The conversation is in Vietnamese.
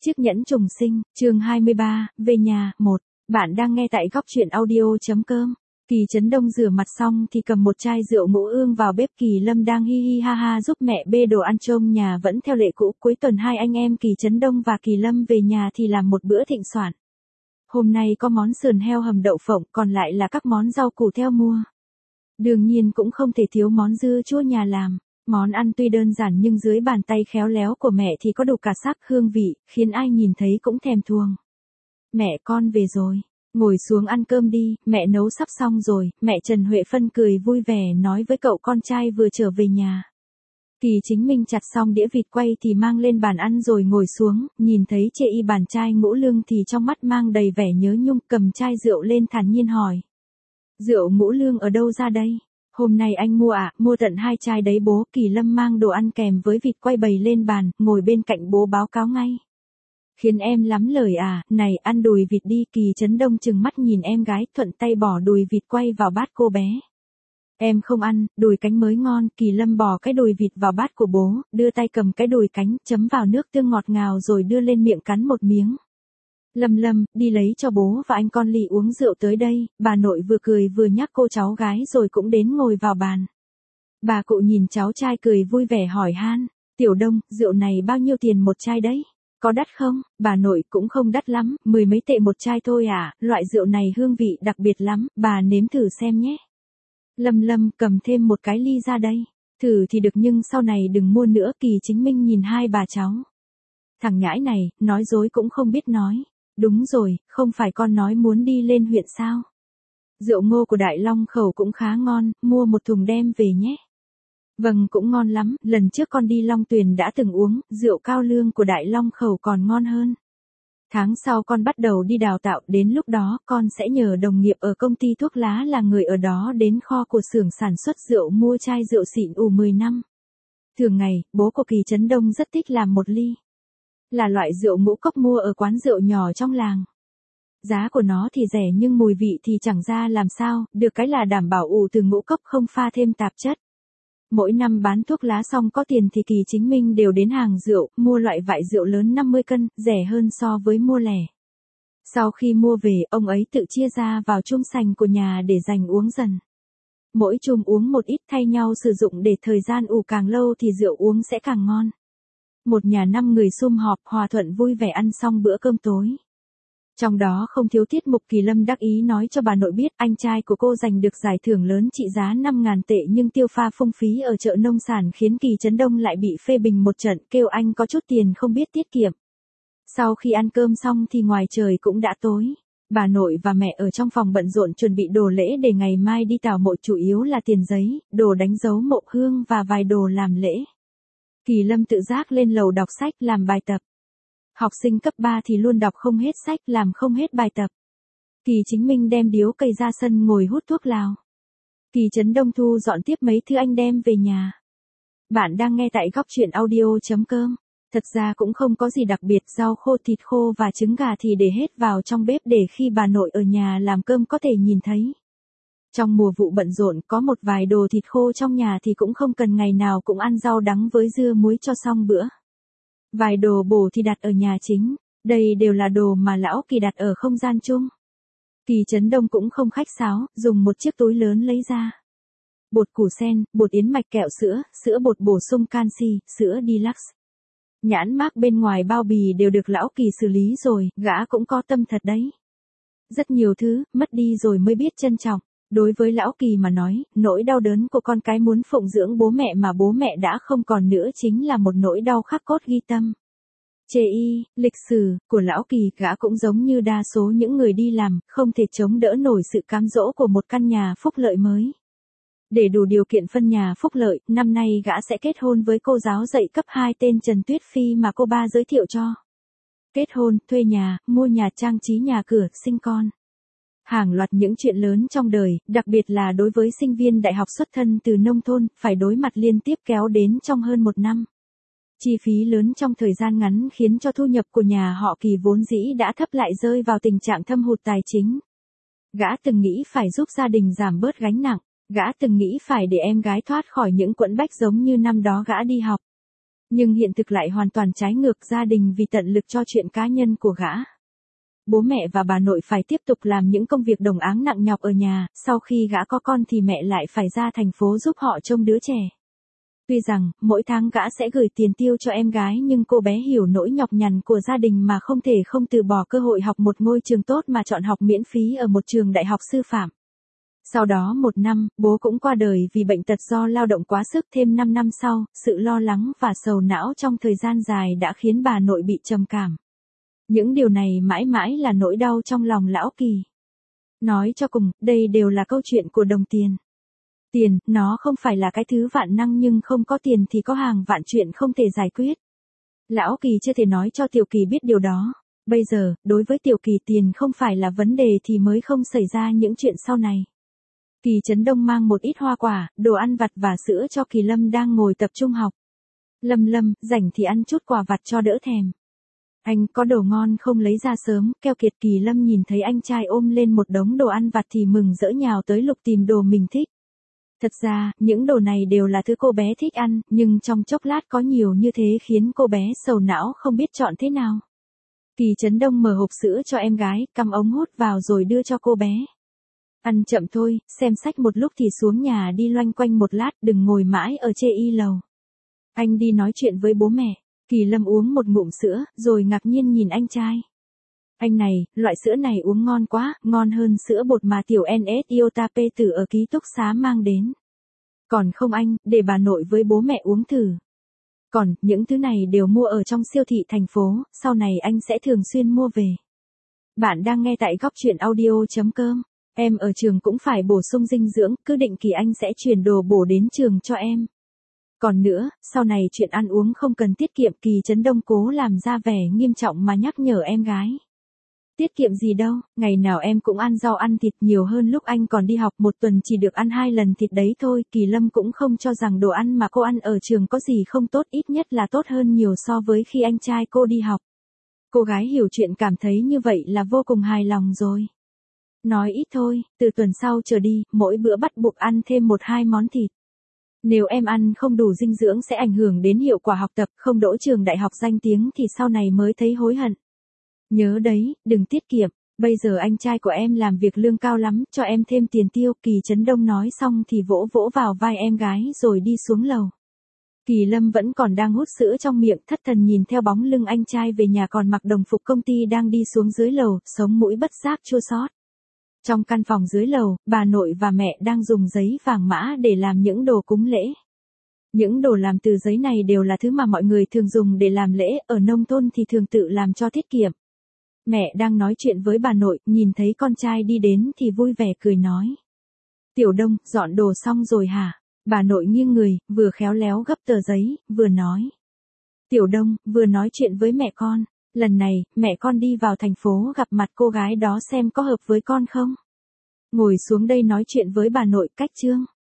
Chiếc nhẫn trùng sinh, chương 23, về nhà, 1. Bạn đang nghe tại góc truyện audio.com. Kỳ Trấn Đông rửa mặt xong thì cầm một chai rượu ngũ ương vào bếp. Kỳ Lâm đang hi hi ha ha giúp mẹ bê đồ ăn trông nhà vẫn theo lệ cũ. Cuối tuần hai anh em Kỳ Trấn Đông và Kỳ Lâm về nhà thì làm một bữa thịnh soạn. Hôm nay có món sườn heo hầm đậu phộng, còn lại là các món rau củ theo mua. Đương nhiên cũng không thể thiếu món dưa chua nhà làm. Món ăn tuy đơn giản nhưng dưới bàn tay khéo léo của mẹ thì có đủ cả sắc hương vị, khiến ai nhìn thấy cũng thèm thuồng. Mẹ con về rồi, ngồi xuống ăn cơm đi, mẹ nấu sắp xong rồi. Mẹ Trần Huệ Phân cười vui vẻ nói với cậu con trai vừa trở về nhà. Kỳ Chính Minh chặt xong đĩa vịt quay thì mang lên bàn ăn rồi ngồi xuống, nhìn thấy chê y bàn chai ngũ lương thì trong mắt mang đầy vẻ nhớ nhung, cầm chai rượu lên thản nhiên hỏi. Rượu ngũ lương ở đâu ra đây? Hôm nay anh mua ạ, mua tận 2 chai đấy bố. Kỳ Lâm mang đồ ăn kèm với vịt quay bày lên bàn, ngồi bên cạnh bố báo cáo ngay. Khiến em lắm lời à, này ăn đùi vịt đi. Kỳ Trấn Đông trừng mắt nhìn em gái, thuận tay bỏ đùi vịt quay vào bát cô bé. Em không ăn, đùi cánh mới ngon. Kỳ Lâm bỏ cái đùi vịt vào bát của bố, đưa tay cầm cái đùi cánh, chấm vào nước tương ngọt ngào rồi đưa lên miệng cắn một miếng. Lâm, đi lấy cho bố và anh con Ly uống rượu tới đây. Bà nội vừa cười vừa nhắc cô cháu gái rồi cũng đến ngồi vào bàn. Bà cụ nhìn cháu trai cười vui vẻ hỏi han, Tiểu Đông, rượu này bao nhiêu tiền một chai đấy? Có đắt không? Bà nội cũng không đắt lắm, 10 mấy tệ một chai thôi à, loại rượu này hương vị đặc biệt lắm, bà nếm thử xem nhé. Lâm cầm thêm một cái ly ra đây. Thử thì được nhưng sau này đừng mua nữa. Kỳ Chính Minh nhìn hai bà cháu. Thằng nhãi này, nói dối cũng không biết nói. Đúng rồi, không phải con nói muốn đi lên huyện sao? Rượu ngô của Đại Long Khẩu cũng khá ngon, mua một thùng đem về nhé. Vâng, cũng ngon lắm, lần trước con đi Long Tuyền đã từng uống, rượu cao lương của Đại Long Khẩu còn ngon hơn. Tháng sau con bắt đầu đi đào tạo, đến lúc đó con sẽ nhờ đồng nghiệp ở công ty thuốc lá là người ở đó đến kho của xưởng sản xuất rượu mua chai rượu xịn 10 năm. Thường ngày, bố của Kỳ Trấn Đông rất thích làm một ly. Là loại rượu ngũ cốc mua ở quán rượu nhỏ trong làng. Giá của nó thì rẻ nhưng mùi vị thì chẳng ra làm sao, được cái là đảm bảo ủ từ ngũ cốc không pha thêm tạp chất. Mỗi năm bán thuốc lá xong có tiền thì Kỳ Chính Minh đều đến hàng rượu, mua loại vại rượu lớn 50 cân, rẻ hơn so với mua lẻ. Sau khi mua về, ông ấy tự chia ra vào chum sành của nhà để dành uống dần. Mỗi chum uống một ít thay nhau sử dụng để thời gian ủ càng lâu thì rượu uống sẽ càng ngon. Một nhà 5 người sum họp hòa thuận vui vẻ ăn xong bữa cơm tối. Trong đó không thiếu tiết mục. Kỳ Lâm đắc ý nói cho bà nội biết anh trai của cô giành được giải thưởng lớn trị giá 5.000 tệ nhưng tiêu pha phung phí ở chợ nông sản khiến Kỳ Trấn Đông lại bị phê bình một trận, kêu anh có chút tiền không biết tiết kiệm. Sau khi ăn cơm xong thì ngoài trời cũng đã tối. Bà nội và mẹ ở trong phòng bận rộn chuẩn bị đồ lễ để ngày mai đi tảo mộ, chủ yếu là tiền giấy, đồ đánh dấu mộ hương và vài đồ làm lễ. Kỳ Lâm tự giác lên lầu đọc sách làm bài tập. Học sinh cấp 3 thì luôn đọc không hết sách, làm không hết bài tập. Kỳ Chính Minh đem điếu cày ra sân ngồi hút thuốc lào. Kỳ Trấn Đông thu dọn tiếp mấy thứ anh đem về nhà. Bạn đang nghe tại góc truyện audio.com. Thật ra cũng không có gì đặc biệt, rau khô, thịt khô và trứng gà thì để hết vào trong bếp để khi bà nội ở nhà làm cơm có thể nhìn thấy. Trong mùa vụ bận rộn có một vài đồ thịt khô trong nhà thì cũng không cần ngày nào cũng ăn rau đắng với dưa muối cho xong bữa. Vài đồ bổ thì đặt ở nhà chính, đây đều là đồ mà lão Kỳ đặt ở không gian chung. Kỳ Trấn Đông cũng không khách sáo, dùng một chiếc túi lớn lấy ra. Bột củ sen, bột yến mạch, kẹo sữa, sữa bột bổ sung canxi, sữa Deluxe. Nhãn mác bên ngoài bao bì đều được lão Kỳ xử lý rồi, gã cũng có tâm thật đấy. Rất nhiều thứ, mất đi rồi mới biết trân trọng. Đối với lão Kỳ mà nói, nỗi đau đớn của con cái muốn phụng dưỡng bố mẹ mà bố mẹ đã không còn nữa chính là một nỗi đau khắc cốt ghi tâm. Chê y, lịch sử của lão Kỳ, gã cũng giống như đa số những người đi làm, không thể chống đỡ nổi sự cám dỗ của một căn nhà phúc lợi mới. Để đủ điều kiện phân nhà phúc lợi, năm nay gã sẽ kết hôn với cô giáo dạy cấp 2 tên Trần Tuyết Phi mà cô ba giới thiệu cho. Kết hôn, thuê nhà, mua nhà, trang trí nhà cửa, sinh con. Hàng loạt những chuyện lớn trong đời, đặc biệt là đối với sinh viên đại học xuất thân từ nông thôn, phải đối mặt liên tiếp kéo đến trong hơn một năm. Chi phí lớn trong thời gian ngắn khiến cho thu nhập của nhà họ Kỳ vốn dĩ đã thấp lại rơi vào tình trạng thâm hụt tài chính. Gã từng nghĩ phải giúp gia đình giảm bớt gánh nặng, gã từng nghĩ phải để em gái thoát khỏi những quẫn bách giống như năm đó gã đi học. Nhưng hiện thực lại hoàn toàn trái ngược, gia đình vì tận lực cho chuyện cá nhân của gã. Bố mẹ và bà nội phải tiếp tục làm những công việc đồng áng nặng nhọc ở nhà, sau khi gã có con thì mẹ lại phải ra thành phố giúp họ trông đứa trẻ. Tuy rằng, mỗi tháng gã sẽ gửi tiền tiêu cho em gái nhưng cô bé hiểu nỗi nhọc nhằn của gia đình mà không thể không từ bỏ cơ hội học một ngôi trường tốt mà chọn học miễn phí ở một trường đại học sư phạm. Sau đó 1 năm, bố cũng qua đời vì bệnh tật do lao động quá sức. Thêm 5 năm sau, sự lo lắng và sầu não trong thời gian dài đã khiến bà nội bị trầm cảm. Những điều này mãi mãi là nỗi đau trong lòng lão Kỳ. Nói cho cùng, đây đều là câu chuyện của đồng tiền. Tiền, nó không phải là cái thứ vạn năng nhưng không có tiền thì có hàng vạn chuyện không thể giải quyết. Lão Kỳ chưa thể nói cho Tiểu Kỳ biết điều đó. Bây giờ, đối với Tiểu Kỳ tiền không phải là vấn đề thì mới không xảy ra những chuyện sau này. Kỳ Trấn Đông mang một ít hoa quả, đồ ăn vặt và sữa cho Kỳ Lâm đang ngồi tập trung học. Lâm, rảnh thì ăn chút quà vặt cho đỡ thèm. Anh có đồ ngon không lấy ra sớm, keo kiệt. Kỳ Lâm nhìn thấy anh trai ôm lên một đống đồ ăn vặt thì mừng rỡ nhào tới lục tìm đồ mình thích. Thật ra, những đồ này đều là thứ cô bé thích ăn, nhưng trong chốc lát có nhiều như thế khiến cô bé sầu não không biết chọn thế nào. Kỳ Trấn Đông mở hộp sữa cho em gái, cắm ống hút vào rồi đưa cho cô bé. Ăn chậm thôi, xem sách một lúc thì xuống nhà đi loanh quanh một lát, đừng ngồi mãi ở chê y lầu. Anh đi nói chuyện với bố mẹ. Kỳ Lâm uống một ngụm sữa, rồi ngạc nhiên nhìn anh trai. Anh này, loại sữa này uống ngon quá, ngon hơn sữa bột mà tiểu NS Iota P tử ở ký túc xá mang đến. Còn không anh, để bà nội với bố mẹ uống thử. Còn, những thứ này đều mua ở trong siêu thị thành phố, sau này anh sẽ thường xuyên mua về. Bạn đang nghe tại Góc Chuyện Audio.com. Em ở trường cũng phải bổ sung dinh dưỡng, cứ định kỳ anh sẽ chuyển đồ bổ đến trường cho em. Còn nữa, sau này chuyện ăn uống không cần tiết kiệm. Kỳ Trấn Đông cố làm ra vẻ nghiêm trọng mà nhắc nhở em gái. Tiết kiệm gì đâu, ngày nào em cũng ăn rau ăn thịt nhiều hơn lúc anh còn đi học, 1 tuần chỉ được ăn 2 lần thịt đấy thôi. Kỳ Lâm cũng không cho rằng đồ ăn mà cô ăn ở trường có gì không tốt, ít nhất là tốt hơn nhiều so với khi anh trai cô đi học. Cô gái hiểu chuyện cảm thấy như vậy là vô cùng hài lòng rồi. Nói ít thôi, từ tuần sau trở đi, mỗi bữa bắt buộc ăn thêm 1-2 món thịt. Nếu em ăn không đủ dinh dưỡng sẽ ảnh hưởng đến hiệu quả học tập, không đỗ trường đại học danh tiếng thì sau này mới thấy hối hận. Nhớ đấy, đừng tiết kiệm, bây giờ anh trai của em làm việc lương cao lắm, cho em thêm tiền tiêu. Kỳ Trấn Đông nói xong thì vỗ vỗ vào vai em gái rồi đi xuống lầu. Kỳ Lâm vẫn còn đang hút sữa trong miệng, thất thần nhìn theo bóng lưng anh trai về nhà còn mặc đồng phục công ty đang đi xuống dưới lầu, sống mũi bất giác chua xót. Trong căn phòng dưới lầu, bà nội và mẹ đang dùng giấy vàng mã để làm những đồ cúng lễ. Những đồ làm từ giấy này đều là thứ mà mọi người thường dùng để làm lễ, ở nông thôn thì thường tự làm cho tiết kiệm. Mẹ đang nói chuyện với bà nội, nhìn thấy con trai đi đến thì vui vẻ cười nói. Tiểu Đông, dọn đồ xong rồi hả? Bà nội nghiêng người, vừa khéo léo gấp tờ giấy, vừa nói. Tiểu Đông, vừa nói chuyện với mẹ con. Lần này, mẹ con đi vào thành phố gặp mặt cô gái đó xem có hợp với con không. Ngồi xuống đây nói chuyện với bà nội. Cách chương.